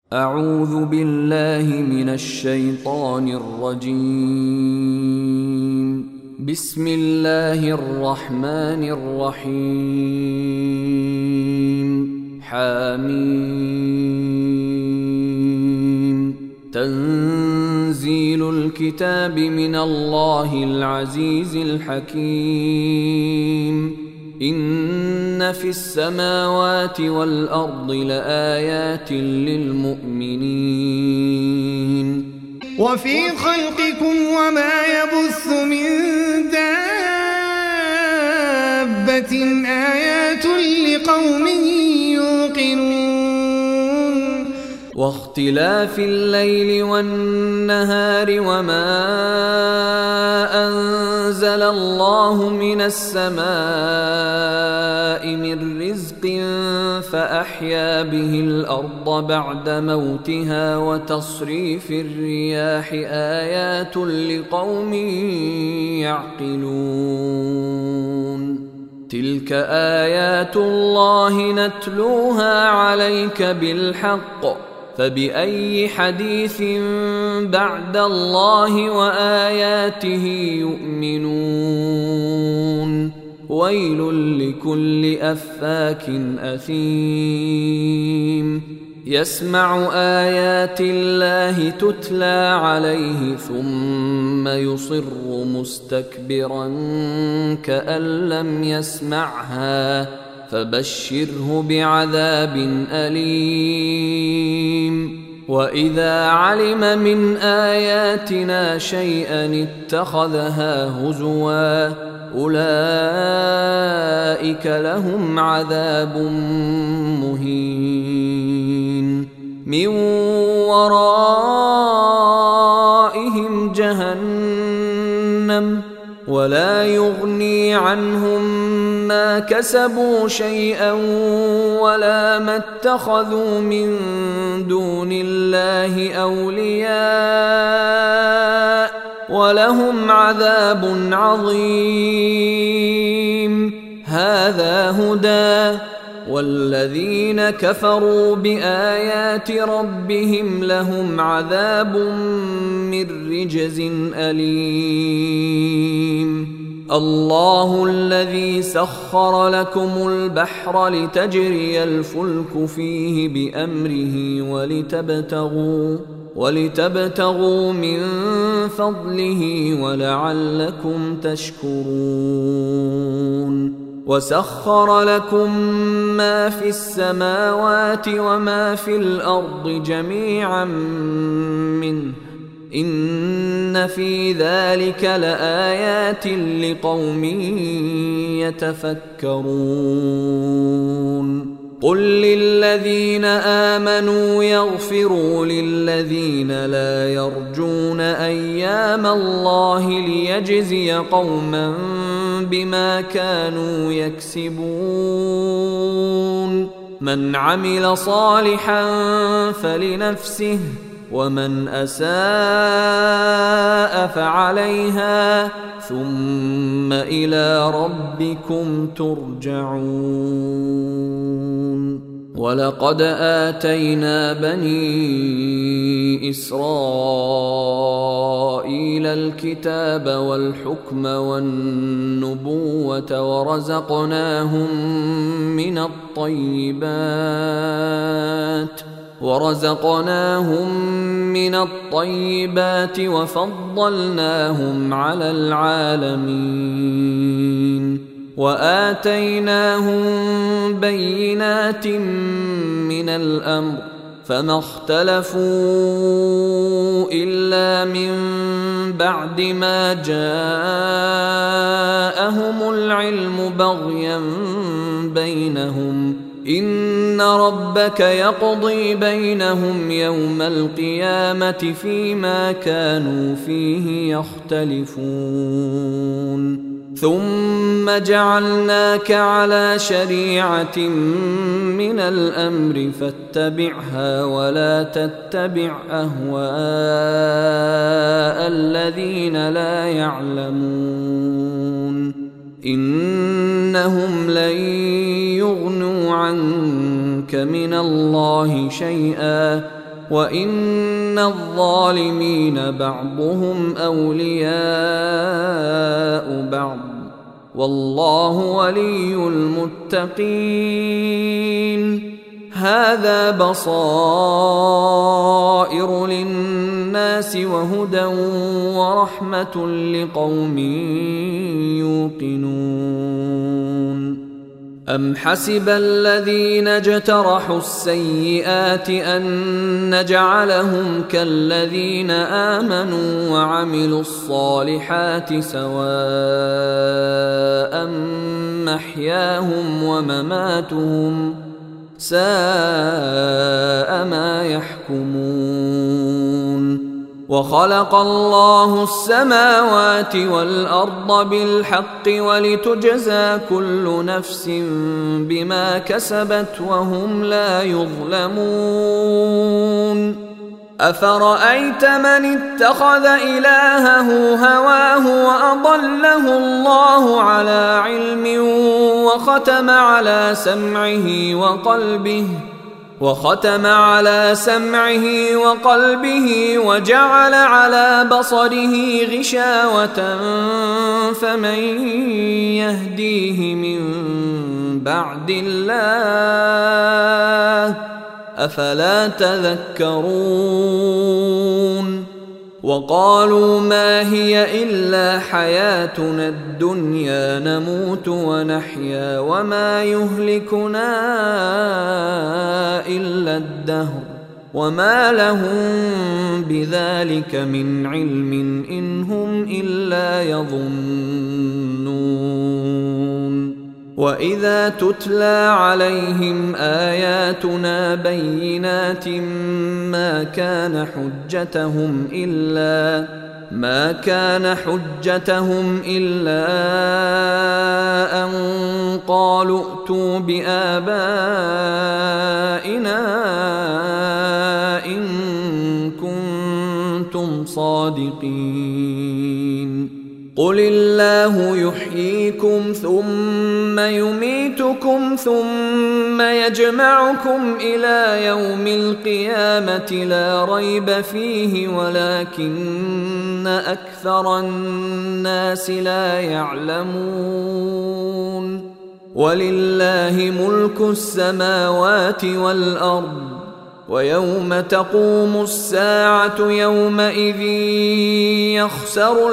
أعوذ بالله من الشيطان الرجيم. بسم الله الرحمن الرحيم. حميم. تنزيل الكتاب من الله العزيز الحكيم. إن في السماوات والأرض لآيات للمؤمنين. وفي خلقكم وما يبث من دابة آيات لقوم يوقنون. واختلاف الليل والنهار وما أنزل الله من السماء من رزق فأحيا به الأرض بعد موتها وتصريف الرياح آيات لقوم يعقلون. تلك آيات الله نتلوها عليك بالحق، فبأي حديث بعد الله وآياته يؤمنون. ويل لكل أفاك أثيم يسمع آيات الله تتلى عليه ثم يصر مستكبرا كأن لم يسمعها، فبشره بعذاب أليم. وإذا علم من آياتنا شيئا اتخذها هزوا، أولئك لهم عذاب مهين. من ورائهم جهنم ولا يغني عنهم ما كسبوا شيئا ولا ما اتخذوا من دون الله أولياء، ولهم عذاب عظيم. هذا هدى، والذين كفروا بآيات ربهم لهم عذاب من رجز أليم. الله الذي سخر لكم البحر لتجري الفلك فيه بأمره ولتبتغوا من فضله ولعلكم تشكرون. وسخر لكم ما في السماوات وما في الأرض جميعا منه، إن في ذلك لآيات لقوم يتفكرون. قل للذين آمنوا يغفروا للذين لا يرجون أيام الله ليجزي قوما بما كانوا يكسبون. من عمل صالحا فلنفسه ومن أساء فعليها ثم إلى ربكم ترجعون. ولقد آتينا بني إسرائيل الكتاب والحكم والنبوة ورزقناهم من الطيبات وفضلناهم على العالمين. وآتيناهم بينات من الأمر، فما اختلفوا إلا من بعد ما جاءهم العلم بغيا بينهم. إن ربك يقضي بينهم يوم القيامة فيما كانوا فيه يختلفون. ثم جعلناك على شريعة من الأمر فاتبعها ولا تتبع أهواء الذين لا يعلمون. إنهم لن يغنوا عنك من الله شيئا وإن الظالمين بعضهم أولياء بعض والله ولي المتقين. هذا بصائر للناس وهدى ورحمة لقوم يوقنون. أم حسب الذين اجترحوا السيئات أن نجعلهم كالذين آمنوا وعملوا الصالحات سواء محياهم ومماتهم ساء ما يحكمون. وخلق الله السماوات والأرض بالحق ولتجزى كل نفس بما كسبت وهم لا يظلمون. أفرأيت من اتخذ إلهه هواه وأضله الله على علم وختم على سمعه وقلبه وجعل على بصره غشاوة فمن يهديه من بعد الله أفلا تذكرون. وقالوا ما هي إلا حياتنا الدنيا نموت ونحيا وما يهلكنا إلا الدهر وما لهم بذلك من علم إن هم إلا يظنون. وإذا تتلى عليهم آياتنا بينات ما كان حجتهم إلا أن قالوا ائتوا بآبائنا إن كنتم صادقين. قل الله يحييكم ثم يميتكم ثم يجمعكم إلى يوم القيامة لا ريب فيه ولكن أكثر الناس لا يعلمون. ولله ملك السماوات والأرض ويوم تقوم الساعة يومئذ يخسر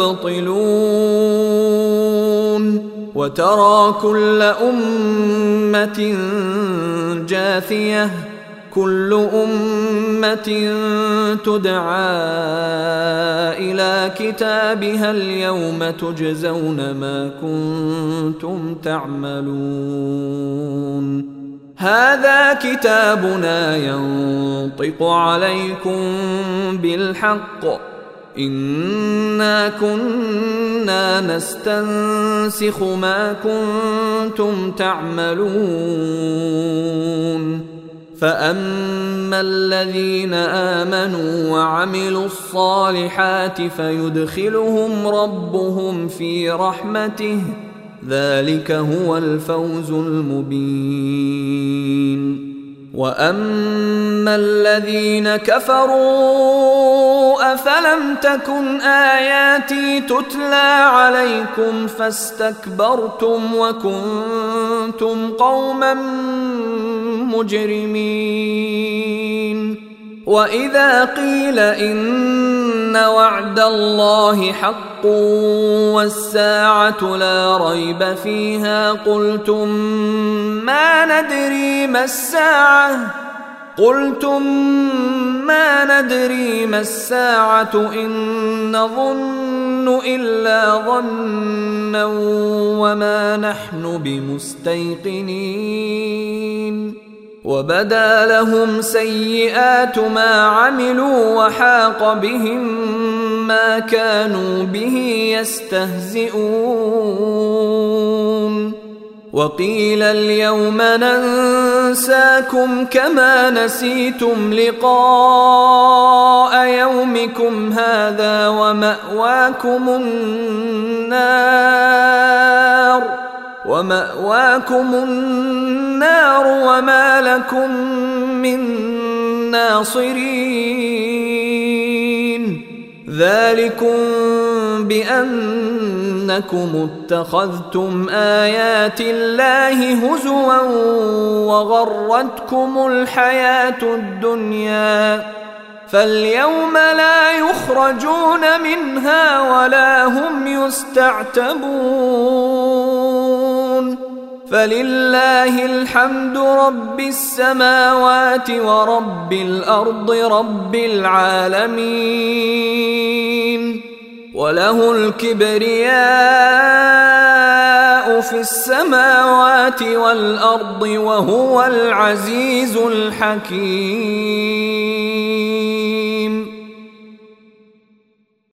المبطلون. وترى كل أمة جاثية كل أمة تدعى إلى كتابها اليوم تجزون ما كنتم تعملون. هذا كتابنا ينطق عليكم بالحق إنا كنا نستنسخ ما كنتم تعملون. فأما الذين آمنوا وعملوا الصالحات فيدخلهم ربهم في رحمته ذلك هو الفوز المبين. وأما الذين كفروا أفلم تكن آياتي تتلى عليكم فاستكبرتم وكنتم قوما مجرمين. وإذا قيل إن وعد الله حق والساعة لا ريب فيها قلتم ما ندري ما الساعة إن نظن إلا ظنا وما نحن بمستيقنين. وبدا لهم سيئات ما عملوا وحاق بهم ما كانوا به يستهزئون. وقيل اليوم ننساكم كما نسيتم لقاء يومكم هذا ومأواكم النار وما لكم من ناصرين ذلكم بأنكم اتخذتم آيات الله هزوا وغرتكم الحياة الدنيا فاليوم لا يخرجون منها ولا هم يستعتبون فلله الحمد رب السماوات ورب الأرض رب العالمين وله الكبرياء في السماوات والأرض وهو العزيز الحكيم.